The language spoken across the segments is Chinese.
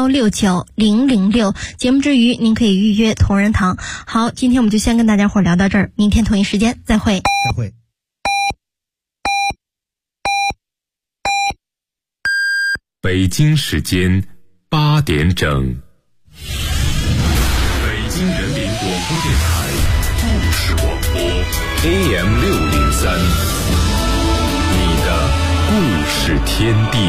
1690006。节目之余，您可以预约同仁堂。好，今天我们就先跟大家伙聊到这儿，明天同一时间再会。 再会。 北京时间8点整，北京人民广播电台故事广播 AM603，你的故事天地。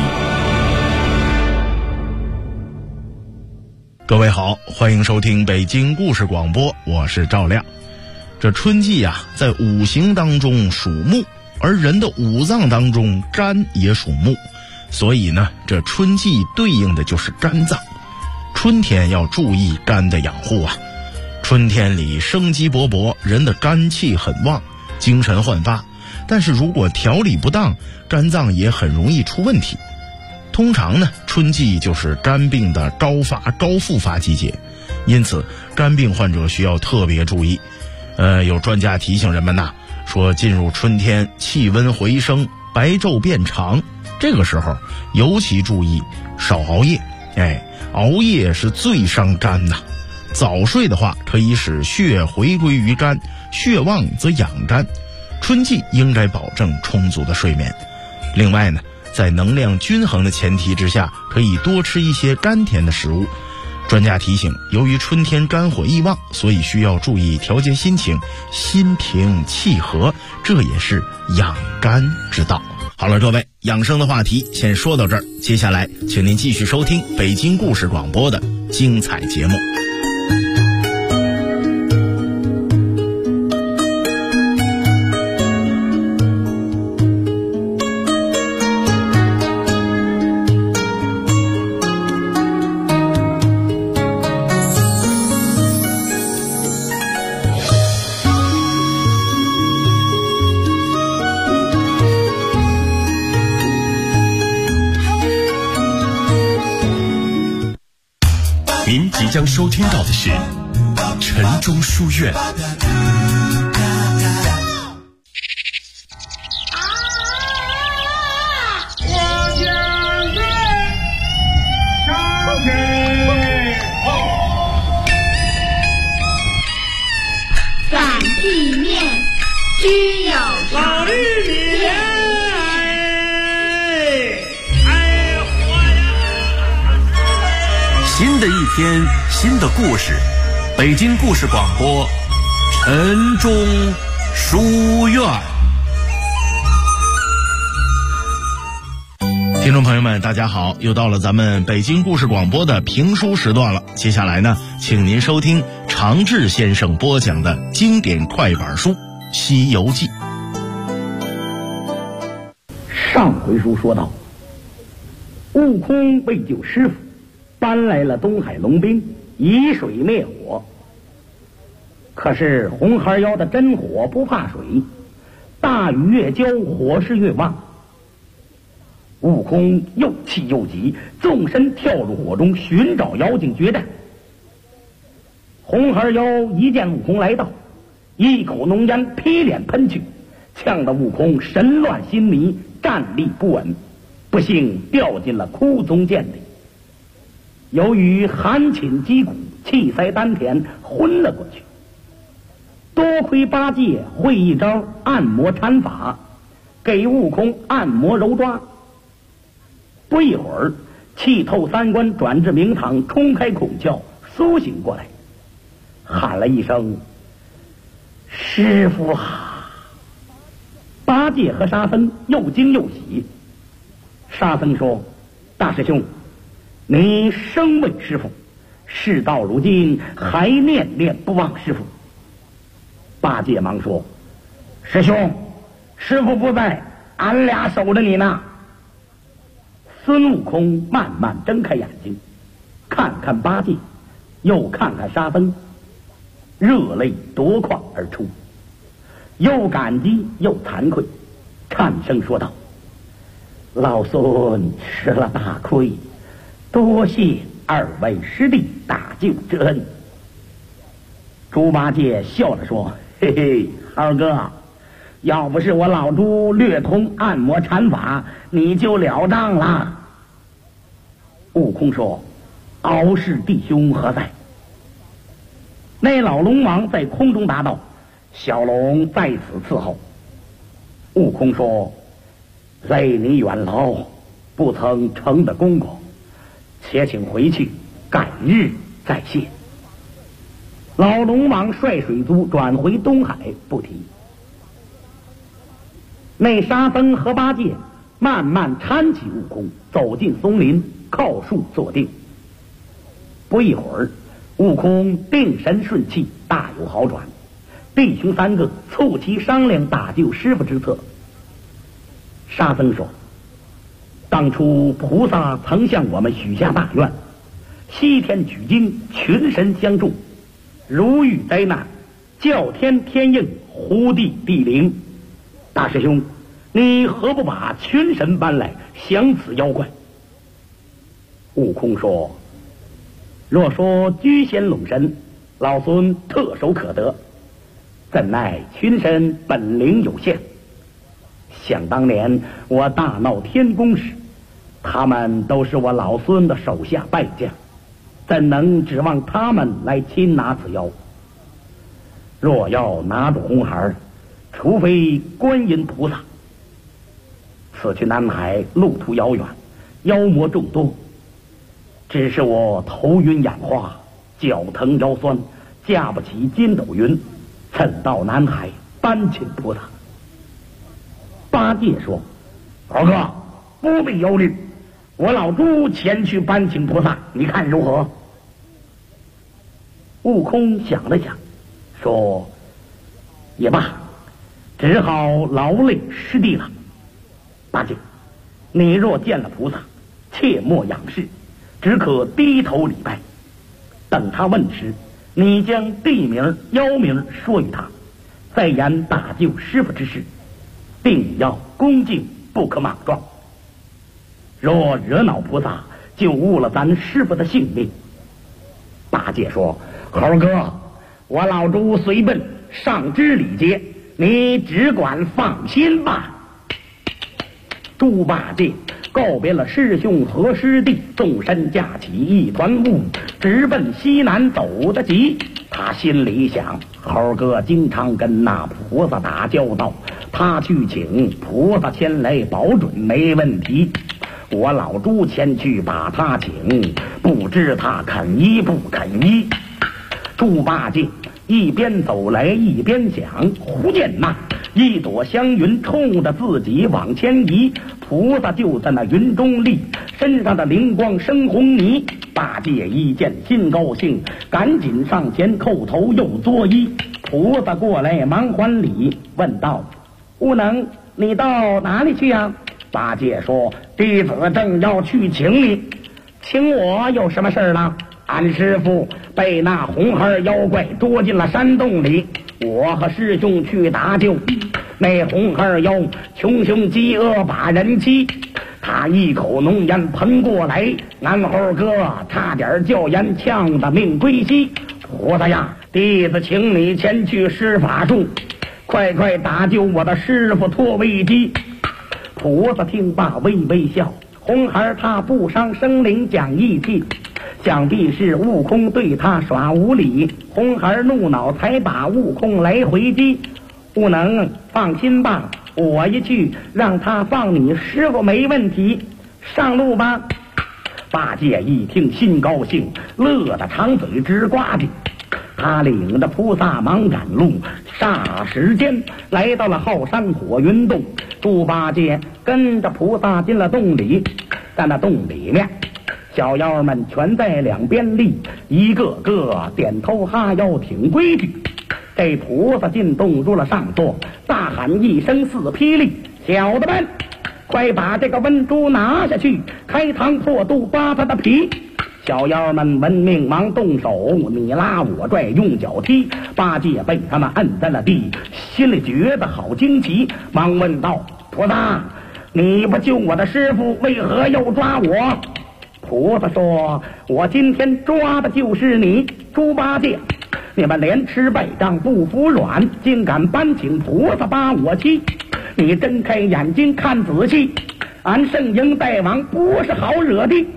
各位好，欢迎收听北京故事广播，我是赵亮。这春季啊，在五行当中属木，而人的五脏当中肝也属木，所以呢，这春季对应的就是肝脏。春天要注意肝的养护啊。春天里生机勃勃，人的肝气很旺，精神焕发，但是如果调理不当，肝脏也很容易出问题。通常呢，春季就是肝病的高发高复发季节，因此肝病患者需要特别注意。有专家提醒人们呐，说进入春天气温回升，白昼变长，这个时候尤其注意少熬夜。熬夜是最伤肝呐。早睡的话可以使血回归于肝，血旺则养肝。春季应该保证充足的睡眠。另外呢，在能量均衡的前提之下，可以多吃一些甘甜的食物。专家提醒，由于春天肝火易旺，所以需要注意调节心情，心平气和，这也是养肝之道。好了，各位，养生的话题先说到这儿，接下来请您继续收听北京故事广播的精彩节目。 您即将收听到的是晨钟书院。 擀地面，须有老绿米新的一天，新的故事，北京故事广播，晨钟书院。 听众朋友们，大家好，又到了咱们北京故事广播的评书时段了。接下来呢，请您收听常志先生播讲的经典快板书《西游记》。 上回书说到，悟空为救师傅，搬来了东海龙兵，以水灭火。可是红孩妖的真火不怕水，大雨越浇，火势越旺。悟空又气又急，纵身跳入火中，寻找妖精决战。红孩妖一见悟空来到，一口浓烟劈脸喷去，呛得悟空神乱心迷，站立不稳，不幸掉进了枯松涧里。由于寒侵击骨，气塞丹田，昏了过去。多亏八戒会一招按摩禅法，给悟空按摩揉抓。不一会儿，气透三关，转至明堂，冲开孔窍，苏醒过来，喊了一声：“师傅啊！”八戒和沙僧又惊又喜。沙僧说：“大师兄，你生为师傅，事到如今还念念不忘师傅。”八戒忙说：“师兄，师傅不在，俺俩守着你呢。”孙悟空慢慢睁开眼睛，看看八戒，又看看沙僧，热泪夺眶而出，又感激又惭愧，颤声说道：“老孙吃了大亏，多谢二位师弟大救之恩。”猪八戒笑着说：“嘿嘿，二哥，要不是我老猪略通按摩禅法，你就了账了。”悟空说：“ 敖氏弟兄何在？那老龙王在空中答道：小龙在此伺候。悟空说：累你远劳，不曾成的功过，且请回去，改日再谢。老龙王率水族转回东海，不提。那沙僧和八戒慢慢搀起悟空，走进松林，靠树坐定。不一会儿，悟空定神顺气，大有好转。弟兄三个促其商量打救师傅之策。沙僧说：当初菩萨曾向我们许下大愿，西天取经，群神相助，如遇灾难，叫天天应，呼地地灵。大师兄，你何不把群神搬来降此妖怪？悟空说：若说居仙拢神，老孙特手可得，怎奈群神本领有限。想当年我大闹天宫时，他们都是我老孙的手下败将，怎能指望他们来擒拿此妖？若要拿住红孩，除非观音菩萨。此去南海路途遥远，妖魔众多，只是我头晕眼花，脚疼腰酸，架不起筋斗云，怎到南海搬请菩萨？八戒说：二哥不必忧虑，我老猪前去搬请菩萨，你看如何？悟空想了想，说：也罢，只好劳累师弟了。八戒，你若见了菩萨，切莫仰视，只可低头礼拜。等他问时，你将地名妖名说与他，再言打救师傅之事，定要恭敬，不可莽撞。若惹恼菩萨，就误了咱师傅的性命。八戒说：猴哥，我老猪随奔，上知礼节，你只管放心吧。猪八戒告别了师兄和师弟，纵身架起一团雾，直奔西南走得急。他心里想：猴哥经常跟那菩萨打交道，他去请菩萨前来，保准没问题。我老猪前去把他请，不知他肯依不肯依。猪八戒一边走来一边想，忽见那一朵香云冲着自己往前移，菩萨就在那云中立，身上的灵光生红泥。八戒一见心高兴，赶紧上前叩头又作揖。菩萨过来忙还礼，问道：悟能，你到哪里去呀？八戒说：弟子正要去请你。请我有什么事了？俺师父被那红孩妖怪捉进了山洞里，我和师兄去搭救。那红孩妖穷凶饥饿把人欺，他一口浓烟喷过来，俺猴哥差点叫烟呛得命归西。菩萨呀，弟子请你前去施法术，快快打救我的师傅脱危机。菩萨听罢微微笑，红孩他不伤生灵讲义气，想必是悟空对他耍无礼，红孩怒恼才把悟空来回击。悟能放心吧，我一去让他放你师傅没问题，上路吧。八戒一听心高兴，乐得长嘴直呱唧。他领着菩萨忙赶路，霎时间来到了后山火云洞。猪八戒跟着菩萨进了洞里，在那洞里面，小妖们全在两边立，一个个点头哈腰挺规矩。这菩萨进洞入了上座，大喊一声似霹雳：小的们，快把这个瘟猪拿下去，开膛破肚扒他的皮。小妖们闻命忙动手，你拉我拽，用脚踢。八戒被他们摁在了地，心里觉得好惊奇，忙问道：菩萨，你不救我的师傅，为何又抓我？菩萨说：我今天抓的就是你。猪八戒，你们连吃败仗不服软，竟敢搬请菩萨把我欺。你睁开眼睛看仔细，俺圣婴大王不是好惹的。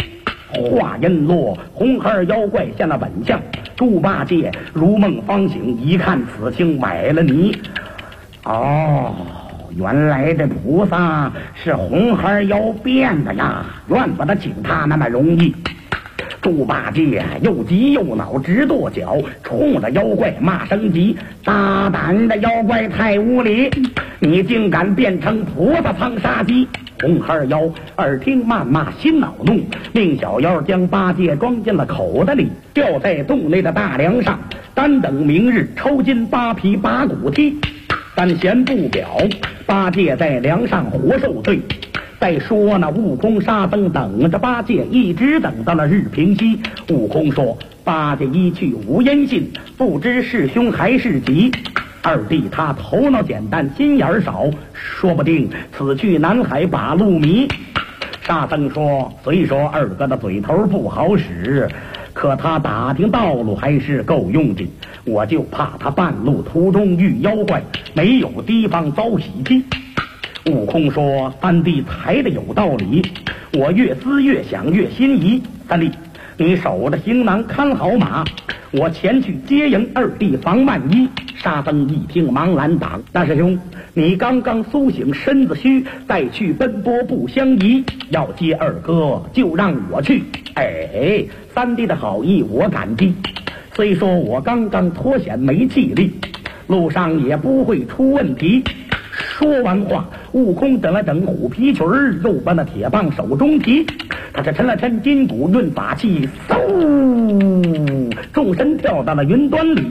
话音落，红孩妖怪现了本相。猪八戒如梦方醒，一看此情买了你。哦，原来这菩萨是红孩妖变的呀，怨不得请他那么容易。猪八戒又急又恼，直跺脚，冲着妖怪骂声急：大胆的妖怪太无礼，你竟敢变成菩萨藏杀机！红孩妖耳听谩骂，心恼怒，命小妖将八戒装进了口袋里，吊在洞内的大梁上，单等明日抽筋扒皮拔骨踢。但嫌不表，八戒在梁上活受罪。再说呢，悟空、沙僧等着八戒，一直等到了日平西。悟空说：八戒一去无音信，不知是凶还是吉。二弟他头脑简单，心眼少，说不定此去南海把路迷。沙僧说：虽说二哥的嘴头不好使，可他打听道路还是够用的，我就怕他半路途中遇妖怪，没有地方遭喜气。悟空说：三弟抬的有道理，我越思越想越心仪。三弟，你守着行囊看好马，我前去接应二弟防万一。沙僧一听忙拦挡：大师兄，你刚刚苏醒，身子虚，再去奔波不相宜，要接二哥就让我去。哎，三弟的好意我感激，虽说我刚刚脱险没气力，路上也不会出问题。说完话，悟空整了整虎皮裙儿，又把那铁棒手中提，他是抻了抻筋骨，运法器，嗖，纵身跳到了云端里。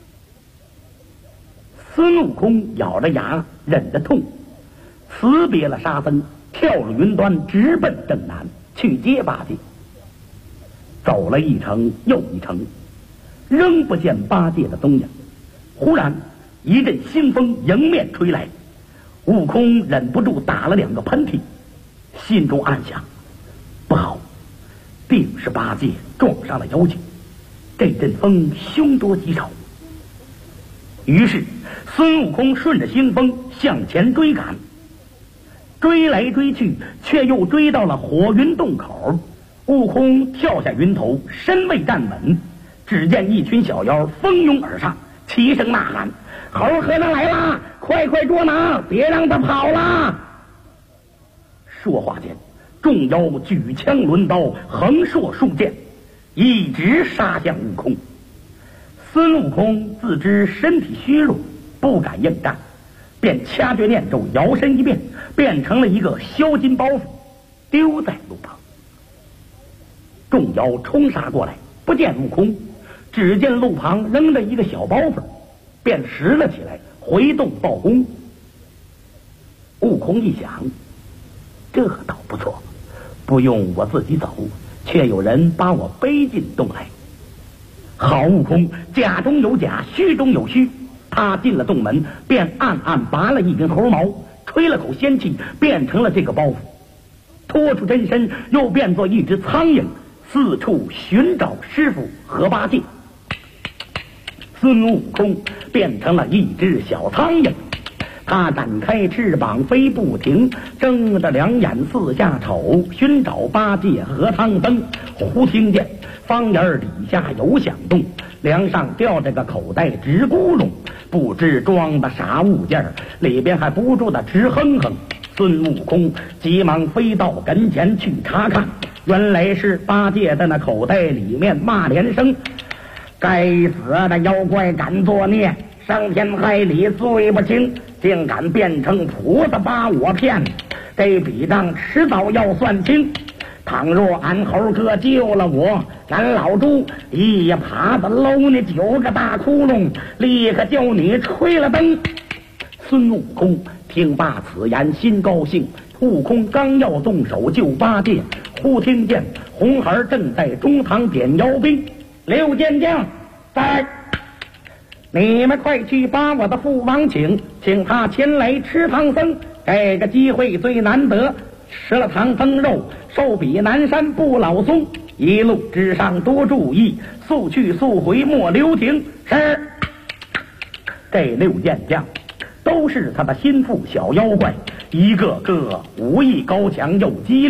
孙悟空咬着牙忍着痛，辞别了沙僧，跳入云端，直奔正南去接八戒。走了一程又一程，仍不见八戒的踪影。忽然一阵腥风迎面吹来，悟空忍不住打了2个喷嚏，心中暗想：不好，定是八戒撞上了妖精，这阵风凶多吉少。于是孙悟空顺着腥风向前追赶，追来追去，却又追到了火云洞口。悟空跳下云头，身未站稳，只见一群小妖蜂拥而上，齐声呐喊：猴和尚来啦，快快捉拿，别让他跑啦！说话间，众妖举枪抡刀，横槊竖剑，一直杀向悟空。孙悟空自知身体虚弱，不敢应战，便掐诀念咒，摇身一变，变成了一个销金包袱，丢在路旁。众妖冲杀过来，不见悟空，只见路旁扔着一个小包袱，便拾了起来，回洞报功。悟空一想，这倒不错，不用我自己走，却有人把我背进洞来。好悟空，假中有假，虚中有虚。他进了洞门，便暗暗拔了一根猴毛，吹了口仙气，变成了这个包袱，拖出真身，又变作一只苍蝇，四处寻找师傅和八戒。孙悟空变成了一只小苍蝇，他展开翅膀飞不停，睁着2眼四下瞅，寻找八戒和唐僧。忽听见方檐底下有响动，梁上吊着个口袋直咕噜，不知装的啥物件，里边还不住的直哼哼。孙悟空急忙飞到跟前去查看，原来是八戒在那口袋里面骂连声：该死的妖怪敢作孽，伤天害理罪不轻，竟敢变成菩萨把我骗，这笔账迟早要算清。倘若俺猴哥救了我，俺老猪一耙子搂你9个大窟窿，立刻叫你吹了灯。孙悟空听罢此言，心高兴。悟空刚要动手救八戒，忽听见红孩正在中堂点妖兵。6健将在，你们快去把我的父王请他前来吃唐僧，这个机会最难得，吃了唐僧肉，寿比南山不老松，一路之上多注意，速去速回莫留停。是。这6健将都是他的心腹小妖怪，一个个武艺高强又机灵，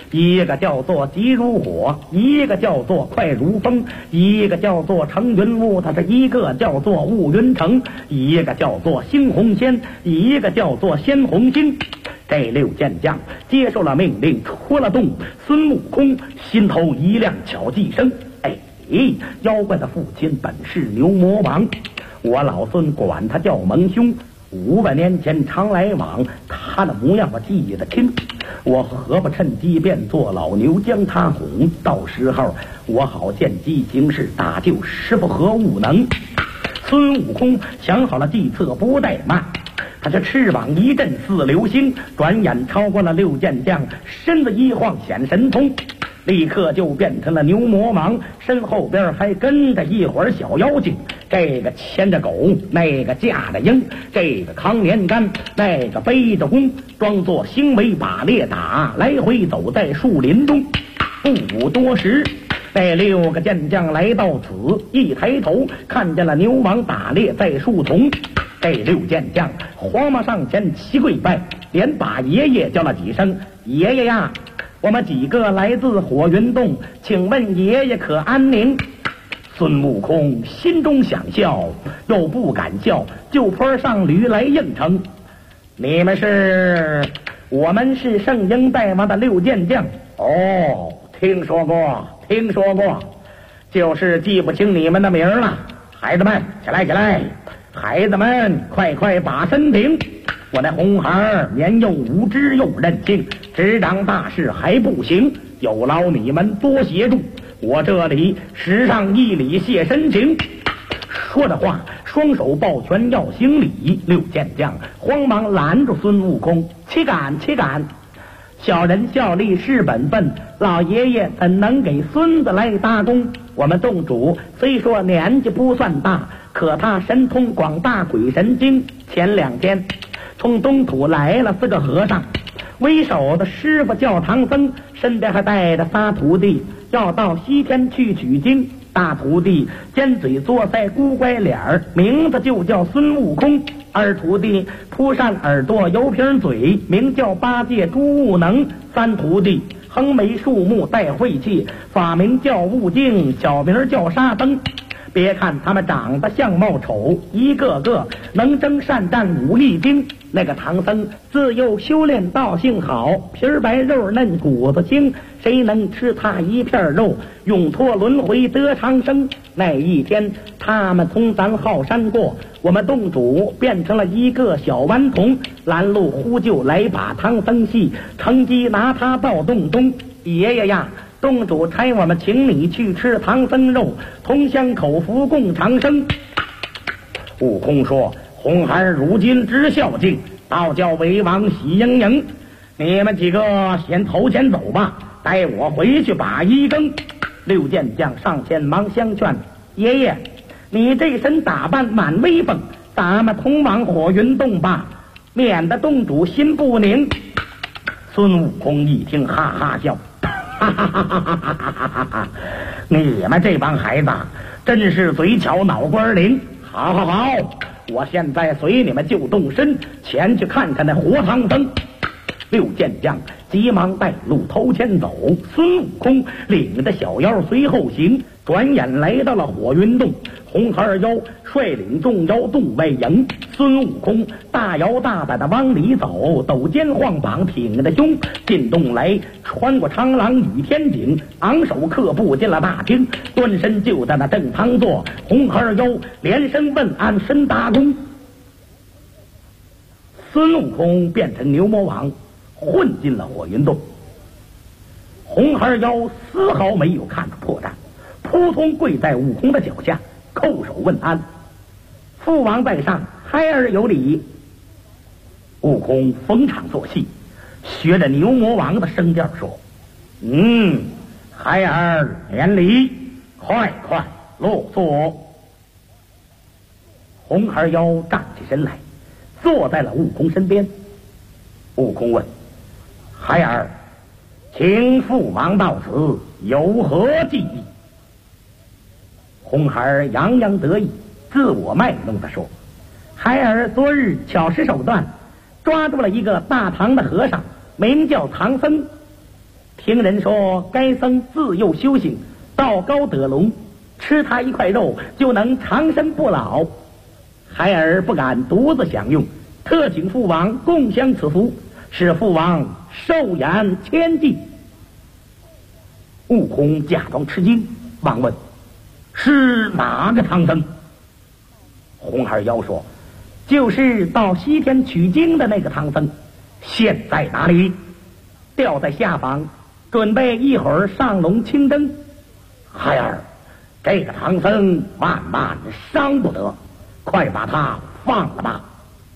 一个叫做急如火，一个叫做快如风，一个叫做乘云雾，它是一个叫做雾云城，一个叫做猩红仙，一个叫做鲜红星。这6健将接受了命令，出了洞。孙悟空心头一亮，巧计声：哎，妖怪的父亲本是牛魔王，我老孙管他叫蒙兄。500年前常来往，他的模样我记得清。我何不趁机变做老牛将他哄？到时候我好见机行事，打救师傅和悟能。孙悟空想好了计策，不怠慢。他这翅膀一震似流星，转眼超过了6健将，身子一晃显神通，立刻就变成了牛魔王。身后边还跟着一伙小妖精，这个牵着狗，那个架着鹰，这个扛年杆，那个背着弓，装作星尾把猎打，来回走在树林中。不多时，这6个健将来到此，一抬头看见了牛王打猎在树丛。这6健将慌忙上前齐跪拜，连把爷爷叫了几声：爷爷呀，我们几个来自火云洞，请问爷爷可安宁？孙悟空心中想笑，又不敢笑，就坡上驴来应承：你们是？我们是圣婴大王的6健将。哦，听说过，就是记不清你们的名了。孩子们，起来！孩子们，快把身平！我那红孩年幼无知又任性，执掌大事还不行，有劳你们多协助。我这里十上一礼谢深情。说着话，双手抱拳要行礼。6健将慌忙拦住孙悟空：岂敢！小人效力是本分，老爷爷怎能给孙子来搭工？我们洞主虽说年纪不算大，可他神通广大，鬼神经。前2天从东土来了4个和尚，为首的师傅叫唐僧，身边还带着仨徒弟，要到西天去取经。大徒弟尖嘴作腮，孤乖脸儿，名字就叫孙悟空。2徒弟扑扇耳朵，油瓶嘴，名叫八戒猪悟能。3徒弟横眉竖目，带晦气，法名叫悟净，小名叫沙僧。别看他们长得相貌丑，一个个能征善战，武艺精。那个唐僧自幼修炼道性好，皮儿白肉嫩骨子轻，谁能吃他一片肉，永脱轮回得长生。那一天他们从咱后山过，我们洞主变成了一个小顽童，拦路呼救来把唐僧系，乘机拿他到洞中。爷爷呀，洞主差我们请你去吃唐僧肉，同享口福共长生。悟空说：红孩如今知孝敬，道教为王喜盈盈，你们几个先投前走吧，待我回去把衣更。6健将上前忙相劝：爷爷，你这身打扮满威风，咱们同往火云洞吧，免得洞主心不宁。孙悟空一听哈哈笑：哈哈哈哈哈哈！你们这帮孩子真是嘴巧脑瓜灵。好，我现在随你们就动身前去看看那活唐僧。6健将急忙带路头前走，孙悟空领着小妖随后行。转眼来到了火云洞，红孩儿妖率领众妖洞外迎。孙悟空大摇大摆的往里走，抖肩晃膀，挺着胸进洞来，穿过长廊与天井，昂首刻步进了大厅，端身就在那正堂坐。红孩儿妖连声问安，深搭躬。孙悟空变成牛魔王，混进了火云洞。红孩儿妖丝毫没有看出破绽，扑通跪在悟空的脚下，叩首问安：父王在上，孩儿有礼。悟空逢场作戏，学着牛魔王的声调说：孩儿免礼，快落座。红孩儿妖站起身来，坐在了悟空身边。悟空问：孩儿，请父王到此有何计议？红孩儿洋洋得意，自我卖弄地说：孩儿昨日巧施手段，抓住了一个大唐的和尚，名叫唐僧。 听人说该僧自幼修行，道高得龙，吃他一块肉就能长生不老。孩儿不敢独自享用，特请父王共享此福，使父王寿延千计。悟空假装吃惊，忙问：是哪个唐僧？红孩妖说：就是到西天取经的那个唐僧，现在哪里？吊在下方，准备一会儿上龙清灯。孩儿，这个唐僧万万伤不得，快把他放了吧。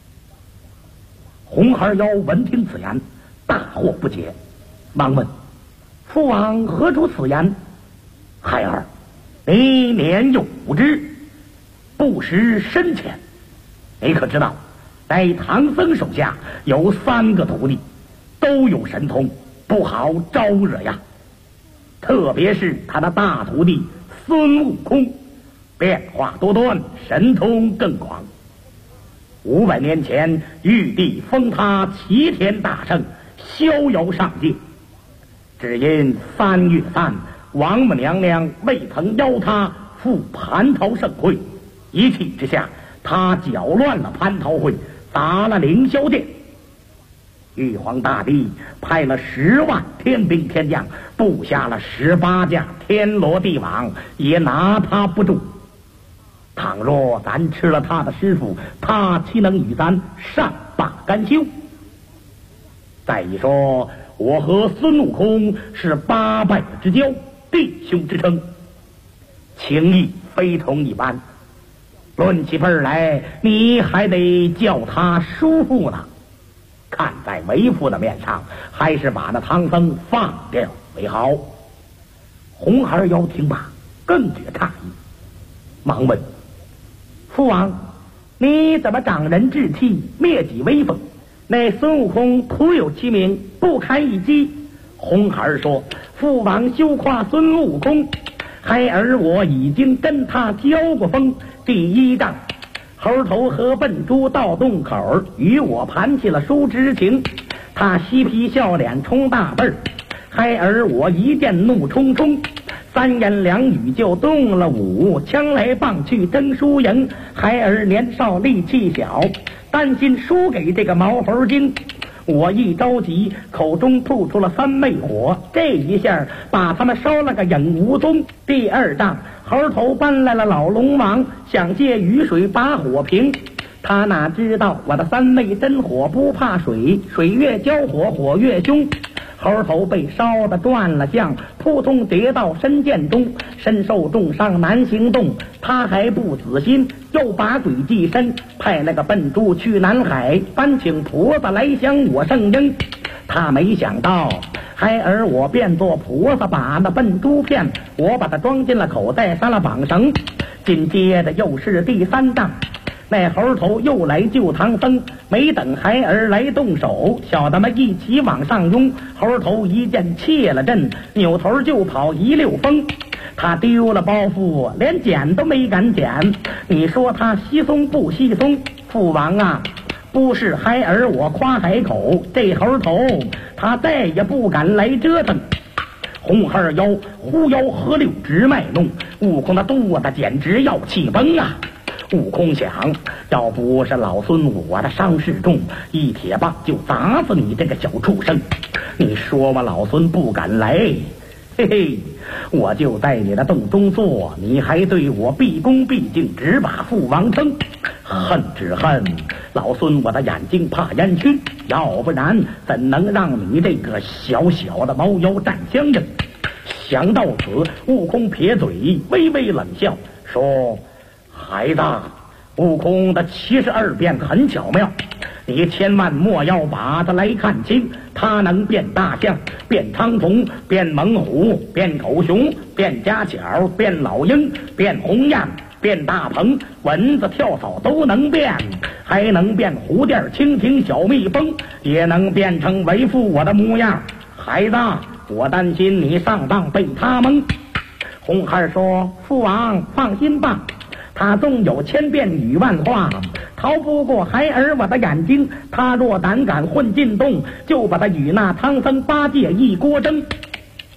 红孩妖闻听此言，大惑不解，忙问：父王何出此言？孩儿，你年幼无知，不识深浅，你可知道在唐僧手下有3个徒弟，都有神通，不好招惹呀。特别是他的大徒弟孙悟空，变化多端，神通更广。500年前，玉帝封他齐天大圣，逍遥上界。只因3月3，王母娘娘未曾邀他赴蟠桃盛会，一气之下，他搅乱了蟠桃会，砸了凌霄殿。玉皇大帝派了10万天兵天将，布下了18架天罗地网，也拿他不住。倘若咱吃了他的师傅，他岂能与咱善罢甘休？再一说，我和孙悟空是8拜之交，弟兄之称，情谊非同一般。论起辈来，你还得叫他叔父呢。看在为父的面上，还是把那唐僧放掉为好。红孩妖听罢，更觉诧异，忙问：父王，你怎么长人志气，灭己威风？那孙悟空徒有其名，不堪一击。红孩说：父王休夸孙悟空，孩儿我已经跟他交过锋。第1仗，猴头和笨猪到洞口，与我盘起了叔侄情。他嬉皮笑脸充大辈儿，孩儿我一见怒冲冲，3言2语就动了武，枪来棒去争输赢。孩儿年少力气小，担心输给这个毛猴精。我一着急，口中吐出了3昧火，这一下把他们烧了个影无踪。第2仗，猴头搬来了老龙王，想借雨水把火平。他哪知道我的3昧真火不怕水，水越浇火，火越凶。猴头被烧得转了相，扑通跌到深涧中，身受重伤难行动。他还不死心，又把鬼计深，派那个笨猪去南海，搬请菩萨来降我圣婴。他没想到，孩儿我变作菩萨，把那笨猪骗，我把他装进了口袋，杀了绑绳。紧接着又是第3仗，那猴头又来救唐僧，没等孩儿来动手，小的们一起往上拥。猴头一见怯了阵，扭头就跑1溜风。他丢了包袱，连捡都没敢捡。你说他稀松不稀松？父王啊，不是孩儿我夸海口，这猴头他再也不敢来折腾。红孩妖忽悠河流直卖弄，悟空的肚子简直要气崩啊！悟空想，要不是老孙我的伤势重，一铁棒就砸死你这个小畜生。你说我老孙不敢来，嘿嘿，我就在你的洞中坐，你还对我毕恭毕敬，只把父王称。恨只恨老孙我的眼睛怕烟熏，要不然怎能让你这个小小的猫妖占相应？想到此，悟空撇嘴微微冷笑说：孩子，悟空的72变很巧妙，你千万莫要把他来看清。他能变大象，变苍虫，变猛虎，变狗熊，变家巧，变老鹰，变红雁，变大鹏，蚊子跳蚤都能变，还能变蝴蝶、蜻蜓、小蜜蜂，也能变成为父我的模样。孩子，我担心你上当被他蒙。红孩说：父王放心吧，他纵有千变语万化，逃不过孩儿我的眼睛。他若胆敢混进洞，就把他与那唐僧8戒一锅蒸。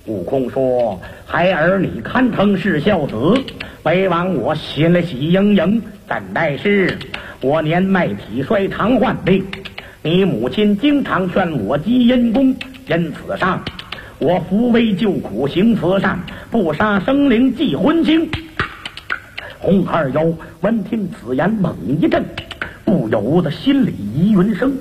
悟空说：“孩儿你堪称是孝子，为王我心里喜盈盈。怎奈是我年迈体衰，常患病。你母亲经常劝我积阴功，因此上我扶危救苦，行慈善，不杀生灵，祭荤腥。”红二妖闻听此言，猛一震，不由得心里疑云生：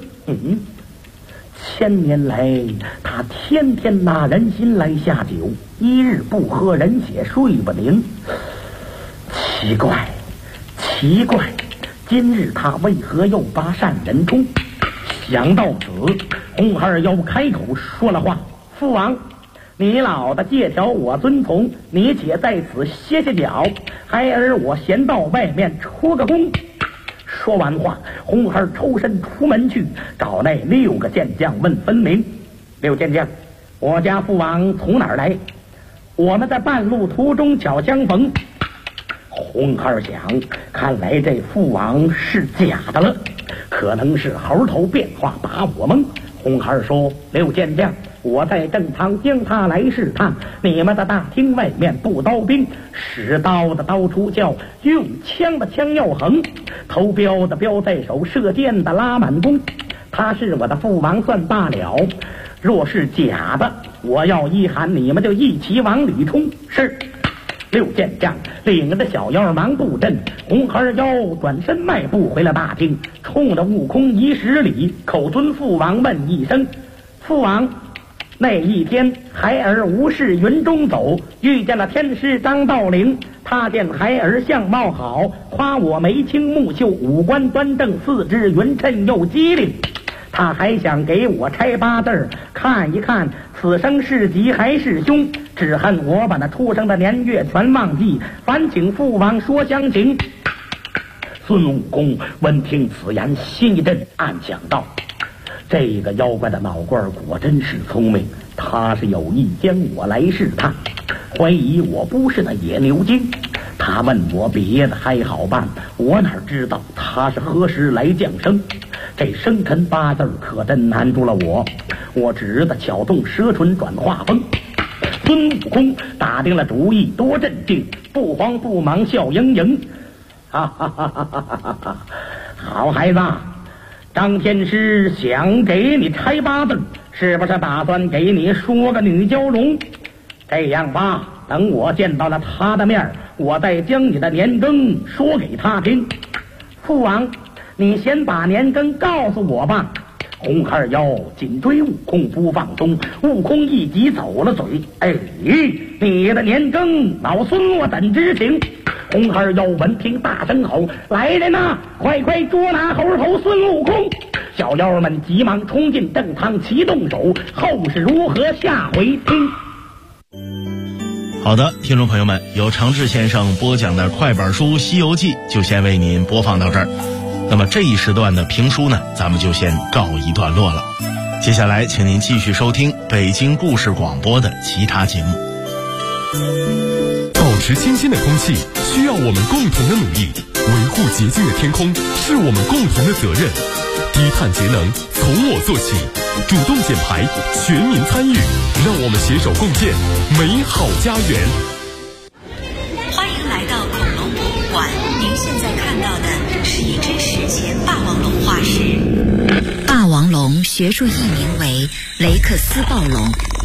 千年来，他天天拿人心来下酒，一日不喝人血睡不宁。奇怪，今日他为何又拔善人冲？想到此，红二妖开口说了话：“父王，你老的借条我遵从，你且在此歇歇脚，孩儿我先到外面出个宫。”说完话，红孩抽身出门去，找那6个健将问分明。6健将，我家父王从哪儿来？我们在半路途中巧相逢。红孩想，看来这父王是假的了，可能是猴头变化把我蒙。红孩说：“6健将，我在正堂将他来试探，你们的大厅外面布刀兵，使刀的刀出鞘，用枪的枪要横，投镖的镖在手，射箭的拉满弓。他是我的父王算罢了，若是假的，我要一喊，你们就一起往里冲。”是。6健将领着小妖忙布阵，红孩妖转身迈步回了大厅，冲着悟空一施礼，口尊父王问一声：“父王，那一天孩儿无事云中走，遇见了天师张道陵，他见孩儿相貌好，夸我眉清目秀，五官端正，四肢匀称又机灵。他还想给我拆8字，看一看此生是吉还是凶，只恨我把那出生的年月全忘记，烦请父王说详情。”孙悟空闻听此言，心一震，暗想道：“这个妖怪的脑瓜果真是聪明，他是有意将我来试探，怀疑我不是那野牛精。他问我别的还好办，我哪知道他是何时来降生。这生辰8字可真难住了我，我只得巧动蛇唇转画风。”孙悟空打定了主意，多镇定，不慌不忙，笑盈盈：“哈哈哈哈哈哈！好孩子，张天师想给你拆8字，是不是打算给你说个女蛟龙？这样吧，等我见到了他的面，我再将你的年庚说给他听。父王，你先把年庚告诉我吧。”红孩妖紧追悟空不放松，悟空一急走了嘴：“哎，你的年庚老孙我怎知情？”红孩妖闻听大声吼：“来人呐，快捉拿猴头孙悟空！”小妖们急忙冲进正堂，齐动手。后事如何，下回听。 好的，听众朋友们，由常志先生播讲的快板书《西游记》就先为您播放到这儿。那么这一时段的评书呢，咱们就先告一段落了。接下来请您继续收听北京故事广播的其他节目。 保持清新的空气需要我们共同的努力，维护洁净的天空是我们共同的责任。低碳节能从我做起，主动减排，全民参与，让我们携手共建美好家园。 欢迎来到恐龙博物馆，您现在看到的是一只史前霸王龙化石。霸王龙学术译名为雷克斯暴龙，